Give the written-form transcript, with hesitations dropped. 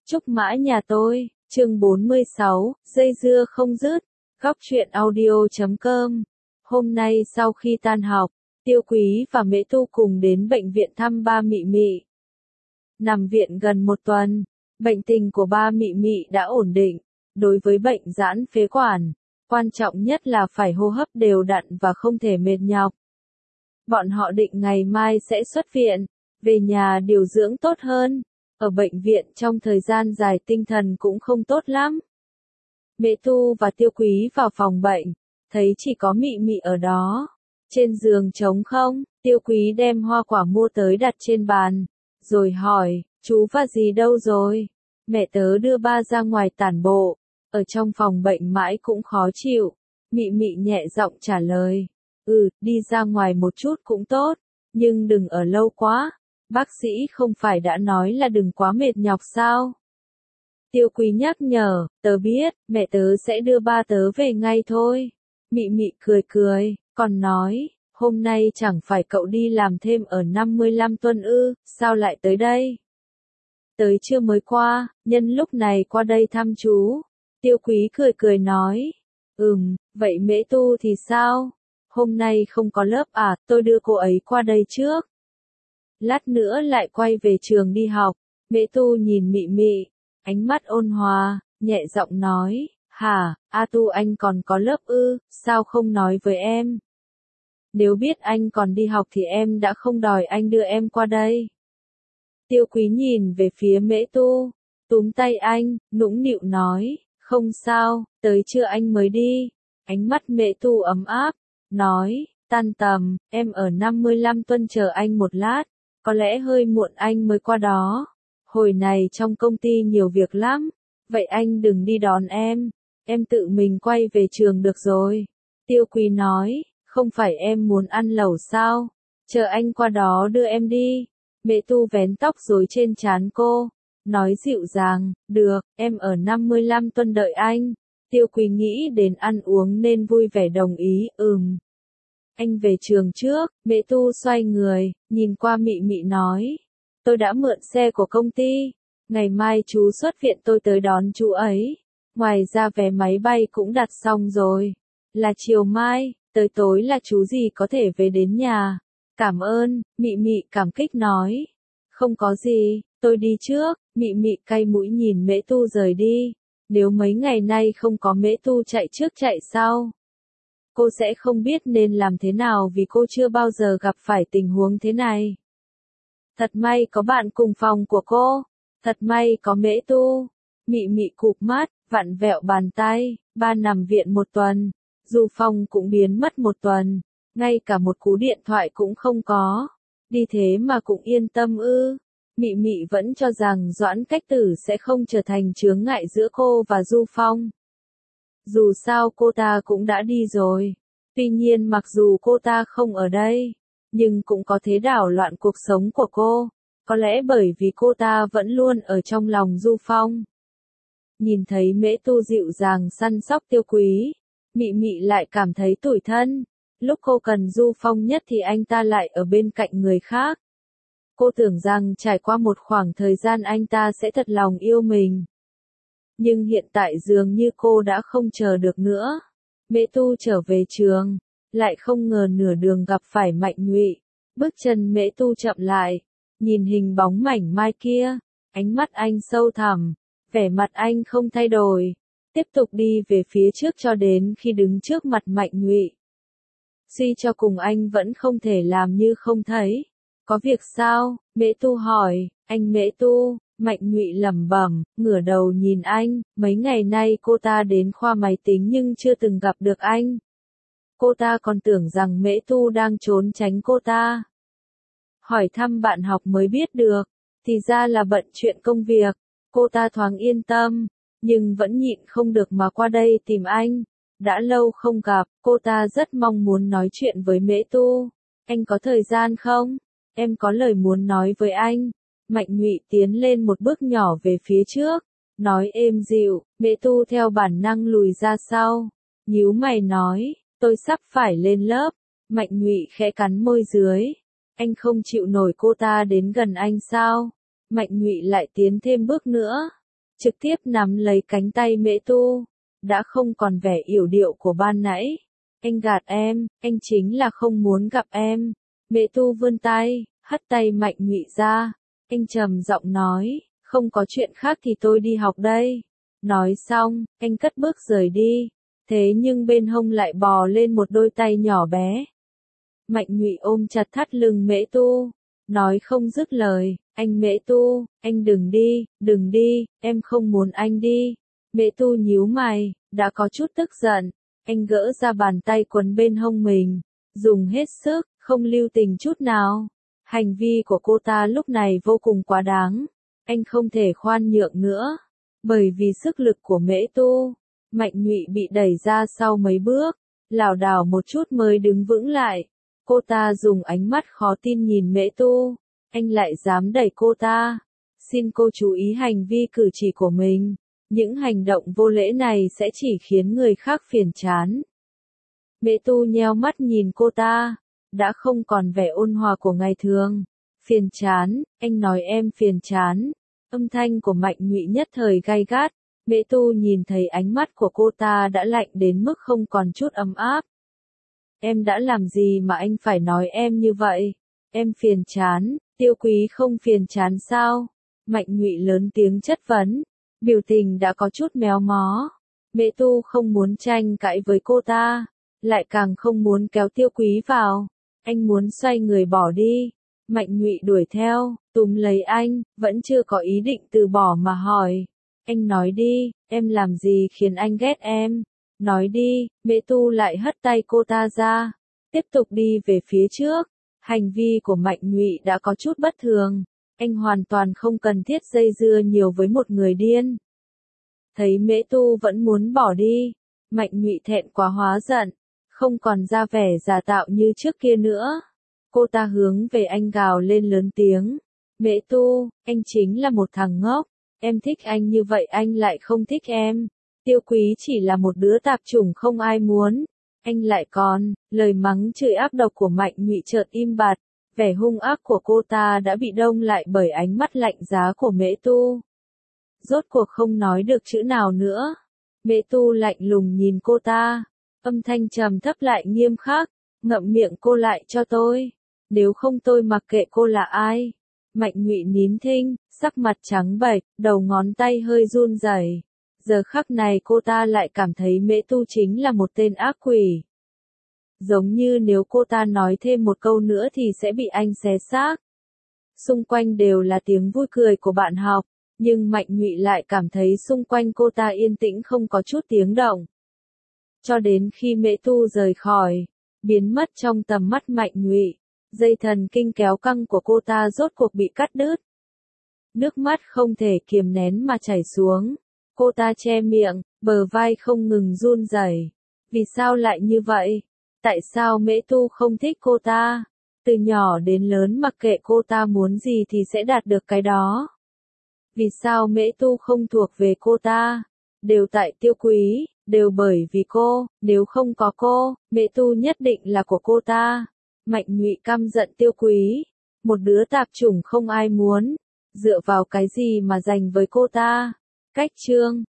Trúc Mã nhà tôi, chương 46, dây dưa không dứt, góc truyện audio.com. Hôm nay sau khi tan học, Tiêu Quý và Mễ Tu cùng đến bệnh viện thăm ba Mị Mị. Nằm viện gần một tuần, bệnh tình của ba Mị Mị đã ổn định. Đối với bệnh giãn phế quản, quan trọng nhất là phải hô hấp đều đặn và không thể mệt nhọc. Bọn họ định ngày mai sẽ xuất viện, về nhà điều dưỡng tốt hơn. Ở bệnh viện trong thời gian dài tinh thần cũng không tốt lắm. Mễ Tu và Tiêu Quý vào phòng bệnh, thấy chỉ có Mị Mị ở đó. Trên giường trống không, Tiêu Quý đem hoa quả mua tới đặt trên bàn, rồi hỏi, chú và dì đâu rồi? Mẹ tớ đưa ba ra ngoài tản bộ, ở trong phòng bệnh mãi cũng khó chịu. Mị Mị nhẹ giọng trả lời, đi ra ngoài một chút cũng tốt, nhưng đừng ở lâu quá. Bác sĩ không phải đã nói là đừng quá mệt nhọc sao? Tiêu Quý nhắc nhở, tớ biết, mẹ tớ sẽ đưa ba tớ về ngay thôi. Mị Mị cười cười, còn nói, hôm nay chẳng phải cậu đi làm thêm ở 55 tuần ư, sao lại tới đây? Tới trưa mới qua, nhân lúc này qua đây thăm chú. Tiêu Quý cười cười nói, vậy Mễ Tu thì sao? Hôm nay không có lớp à, tôi đưa cô ấy qua đây trước. Lát nữa lại quay về trường đi học. Mễ Tu nhìn Mị Mị, ánh mắt ôn hòa, nhẹ giọng nói, hả, A Tu anh còn có lớp ư, sao không nói với em? Nếu biết anh còn đi học thì em đã không đòi anh đưa em qua đây. Tiêu Quý nhìn về phía Mễ Tu, túm tay anh, nũng nịu nói, không sao, tới trưa anh mới đi. Ánh mắt Mễ Tu ấm áp, nói, tan tầm, em ở 55 tuần chờ anh một lát. Có lẽ hơi muộn anh mới qua đó. Hồi này trong công ty nhiều việc lắm. Vậy anh đừng đi đón em tự mình quay về trường được rồi. Tiêu Quý nói, không phải em muốn ăn lẩu sao? Chờ anh qua đó đưa em đi. Mễ Tu vén tóc rối trên trán cô, nói dịu dàng, được, em ở 55 tuần đợi anh. Tiêu Quý nghĩ đến ăn uống nên vui vẻ đồng ý, Anh về trường trước. Mễ Tu xoay người, nhìn qua Mị Mị nói, tôi đã mượn xe của công ty, ngày mai chú xuất viện tôi tới đón chú ấy. Ngoài ra vé máy bay cũng đặt xong rồi, là chiều mai, tới tối là chú gì có thể về đến nhà. Cảm ơn, Mị Mị cảm kích nói. Không có gì, tôi đi trước. Mị Mị cay mũi nhìn Mễ Tu rời đi. Nếu mấy ngày nay không có Mễ Tu chạy trước chạy sau, cô sẽ không biết nên làm thế nào vì cô chưa bao giờ gặp phải tình huống thế này. Thật may có bạn cùng phòng của cô, thật may có Mễ Tu. Mị Mị cụp mắt, vặn vẹo bàn tay, ba nằm viện một tuần, Du Phong cũng biến mất một tuần, ngay cả một cú điện thoại cũng không có. Đi thế mà cũng yên tâm ư? Mị Mị vẫn cho rằng Doãn Cách Tử sẽ không trở thành chướng ngại giữa cô và Du Phong. Dù sao cô ta cũng đã đi rồi. Tuy nhiên mặc dù cô ta không ở đây, nhưng cũng có thế đảo loạn cuộc sống của cô. Có lẽ bởi vì cô ta vẫn luôn ở trong lòng Du Phong. Nhìn thấy Mễ Tu dịu dàng săn sóc Tiêu Quý, Mị Mị lại cảm thấy tủi thân. Lúc cô cần Du Phong nhất thì anh ta lại ở bên cạnh người khác. Cô tưởng rằng trải qua một khoảng thời gian anh ta sẽ thật lòng yêu mình. Nhưng hiện tại dường như cô đã không chờ được nữa. Mễ Tu trở về trường, lại không ngờ nửa đường gặp phải Mạnh Nhụy. Bước chân Mễ Tu chậm lại, nhìn hình bóng mảnh mai kia, ánh mắt anh sâu thẳm, vẻ mặt anh không thay đổi, tiếp tục đi về phía trước cho đến khi đứng trước mặt Mạnh Nhụy. Suy cho cùng anh vẫn không thể làm như không thấy. Có việc sao? Mễ Tu hỏi. Anh Mễ Tu. Mạnh Nhụy lẩm bẩm, ngửa đầu nhìn anh. Mấy ngày nay cô ta đến khoa máy tính nhưng chưa từng gặp được anh. Cô ta còn tưởng rằng Mễ Tu đang trốn tránh cô ta. Hỏi thăm bạn học mới biết được, thì ra là bận chuyện công việc. Cô ta thoáng yên tâm, nhưng vẫn nhịn không được mà qua đây tìm anh. Đã lâu không gặp, cô ta rất mong muốn nói chuyện với Mễ Tu. Anh có thời gian không? Em có lời muốn nói với anh. Mạnh Nhụy tiến lên một bước nhỏ về phía trước, nói êm dịu. Mễ Tu theo bản năng lùi ra sau, nhíu mày nói, tôi sắp phải lên lớp. Mạnh Nhụy khẽ cắn môi dưới. Anh không chịu nổi cô ta đến gần anh sao? Mạnh Nhụy lại tiến thêm bước nữa. trực tiếp nắm lấy cánh tay Mễ Tu, đã không còn vẻ yểu điệu của ban nãy. Anh gạt em, anh chính là không muốn gặp em. Mễ Tu vươn tay, hất tay Mạnh Nhụy ra. Anh trầm giọng nói, không có chuyện khác thì tôi đi học đây. Nói xong, anh cất bước rời đi. Thế nhưng bên hông lại bò lên một đôi tay nhỏ bé. Mạnh Nhụy ôm chặt thắt lưng Mễ Tu, nói không dứt lời, anh Mễ Tu, anh đừng đi, em không muốn anh đi. Mễ Tu nhíu mày, đã có chút tức giận, anh gỡ ra bàn tay quấn bên hông mình, dùng hết sức, không lưu tình chút nào. Hành vi của cô ta lúc này vô cùng quá đáng, anh không thể khoan nhượng nữa, bởi vì sức lực của Mễ Tu. Mạnh Nhụy bị đẩy ra sau mấy bước, lảo đảo một chút mới đứng vững lại. Cô ta dùng ánh mắt khó tin nhìn Mễ Tu, anh lại dám đẩy cô ta. Xin cô chú ý hành vi cử chỉ của mình, những hành động vô lễ này sẽ chỉ khiến người khác phiền chán. Mễ Tu nheo mắt nhìn cô ta, đã không còn vẻ ôn hòa của ngày thường. Phiền chán, anh nói em phiền chán. Âm thanh của Mạnh Nhụy nhất thời gay gắt. Mễ Tu nhìn thấy ánh mắt của cô ta đã lạnh đến mức không còn chút ấm áp. Em đã làm gì mà anh phải nói em như vậy? Em phiền chán, Tiêu Quý không phiền chán sao? Mạnh Nhụy lớn tiếng chất vấn, biểu tình đã có chút méo mó. Mễ Tu không muốn tranh cãi với cô ta, lại càng không muốn kéo Tiêu Quý vào. Anh muốn xoay người bỏ đi. Mạnh Nhụy đuổi theo, túm lấy anh, vẫn chưa có ý định từ bỏ mà hỏi. Anh nói đi, em làm gì khiến anh ghét em? Nói đi. Mễ Tu lại hất tay cô ta ra, tiếp tục đi về phía trước. Hành vi của Mạnh Nhụy đã có chút bất thường, anh hoàn toàn không cần thiết dây dưa nhiều với một người điên. Thấy Mễ Tu vẫn muốn bỏ đi, Mạnh Nhụy thẹn quá hóa giận, không còn ra vẻ giả tạo như trước kia nữa. Cô ta hướng về anh gào lên lớn tiếng, Mễ Tu, anh chính là một thằng ngốc, em thích anh như vậy anh lại không thích em. Tiêu Quý chỉ là một đứa tạp chủng không ai muốn. Anh lại còn, lời mắng chửi ác độc của Mạnh Nhụy chợt im bặt, vẻ hung ác của cô ta đã bị đông lại bởi ánh mắt lạnh giá của Mễ Tu. Rốt cuộc không nói được chữ nào nữa. Mễ Tu lạnh lùng nhìn cô ta, âm thanh trầm thấp lại nghiêm khắc, ngậm miệng cô lại cho tôi, nếu không tôi mặc kệ cô là ai. Mạnh Nhụy nín thinh, sắc mặt trắng bệch, đầu ngón tay hơi run rẩy. Giờ khắc này cô ta lại cảm thấy Mễ Tu chính là một tên ác quỷ. Giống như nếu cô ta nói thêm một câu nữa thì sẽ bị anh xé xác. Xung quanh đều là tiếng vui cười của bạn học, nhưng Mạnh Nhụy lại cảm thấy xung quanh cô ta yên tĩnh không có chút tiếng động. Cho đến khi Mễ Tu rời khỏi, biến mất trong tầm mắt Mạnh Nhụy, dây thần kinh kéo căng của cô ta rốt cuộc bị cắt đứt. Nước mắt không thể kiềm nén mà chảy xuống. Cô ta che miệng, bờ vai không ngừng run rẩy. Vì sao lại như vậy? Tại sao Mễ Tu không thích cô ta? Từ nhỏ đến lớn mặc kệ cô ta muốn gì thì sẽ đạt được cái đó. Vì sao Mễ Tu không thuộc về cô ta? Đều tại Tiêu Quý, đều bởi vì cô, nếu không có cô, Mễ Tu nhất định là của cô ta. Mạnh Nhụy căm giận Tiêu Quý, một đứa tạp chủng không ai muốn, dựa vào cái gì mà giành với cô ta? Cách chương